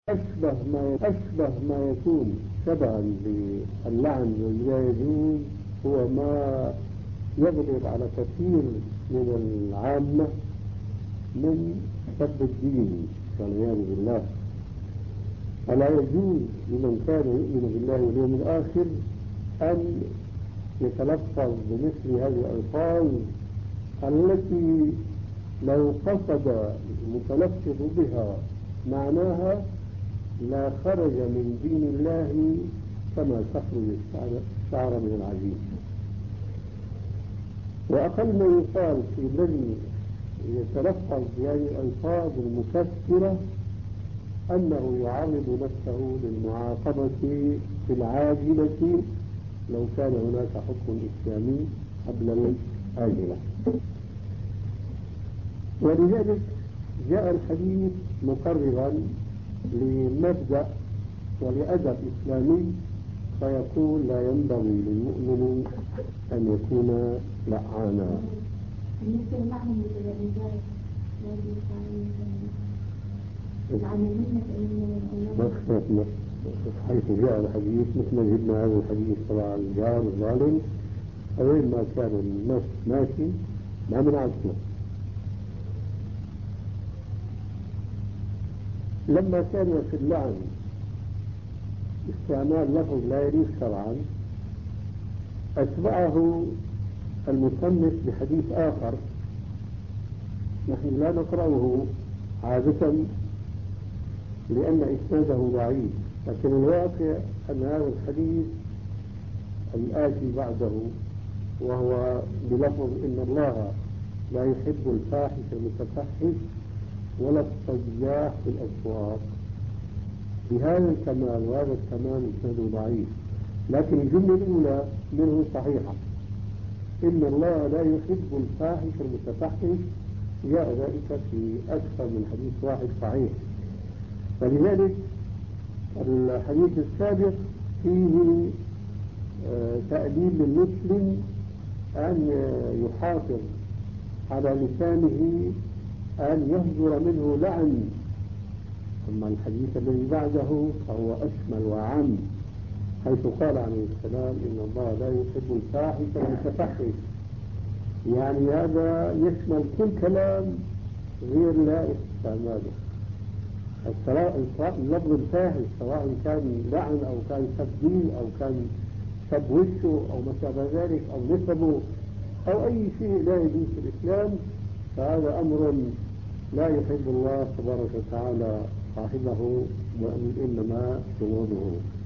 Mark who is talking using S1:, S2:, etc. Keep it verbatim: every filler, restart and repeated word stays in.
S1: أشبه ما أشبه ما يكون شبها باللعن واللا يجوز هو ما يغلب على كثير من العامة من سب الدين والعياذ بالله. فلا يجوز لمن كان يؤمن بالله واليوم الآخر أن يتلفظ بمثل هذه الألفاظ التي لو قصد المتلفظ بها معناها لا خرج من دين الله كما تخرج الشعر من العجين. وأقل ما يقال في الذي يتلفظ بهذه الألفاظ المكسرة أنه يعرض نفسه للمعاقبة في العاجلة لو كان هناك حكم إسلامي قبل الآجلة. ولذلك جاء الحديث مقررا لمبدأ ولأدب إسلامي فيقول لا ينبغي للمؤمن أن يكون لعانا. حيث جاء الحديث مثل ما جبنا هذا الحديث طبعا الجار الظالم أوين ما كان الناس ماشي ما من عزمه. لما كان في اللعن استعمال لفظ لا يليق شرعا أتبعه المصنف بحديث آخر نحن لا نقرأه عادة لأن إسناده ضعيف، لكن الواقع أن هذا الحديث الآتي بعده وهو بلفظ إن الله لا يحب الفاحش المتفحش ولا الصياح في الأسواق بهذا الكمال، وهذا الكمال إسناده ضعيف، لكن الجملة الأولى منه صحيحة إن الله لا يحب الفاحش المتفحش جاء ذلك في أكثر من حديث واحد صحيح. ولذلك الحديث السابق فيه تأديب للمسلم أن يحافظ على لسانه أن يصدر منه لعن، أما الحديث الذي بعده فهو أشمل وأعم حيث قال عليه السلام إن الله لا يحب الفاحش المتفحش، يعني هذا يشمل كل كلام غير لائق استعماله. اللفظ الفاحش سواء كان لعن أو كان سب دين أو كان سب وشه أو ما شابه ذلك أو نسبه أو أي شيء لا يجوز في الإسلام، فهذا أمر لا يحب الله تبارك وتعالى صاحبه وإنما جنوده.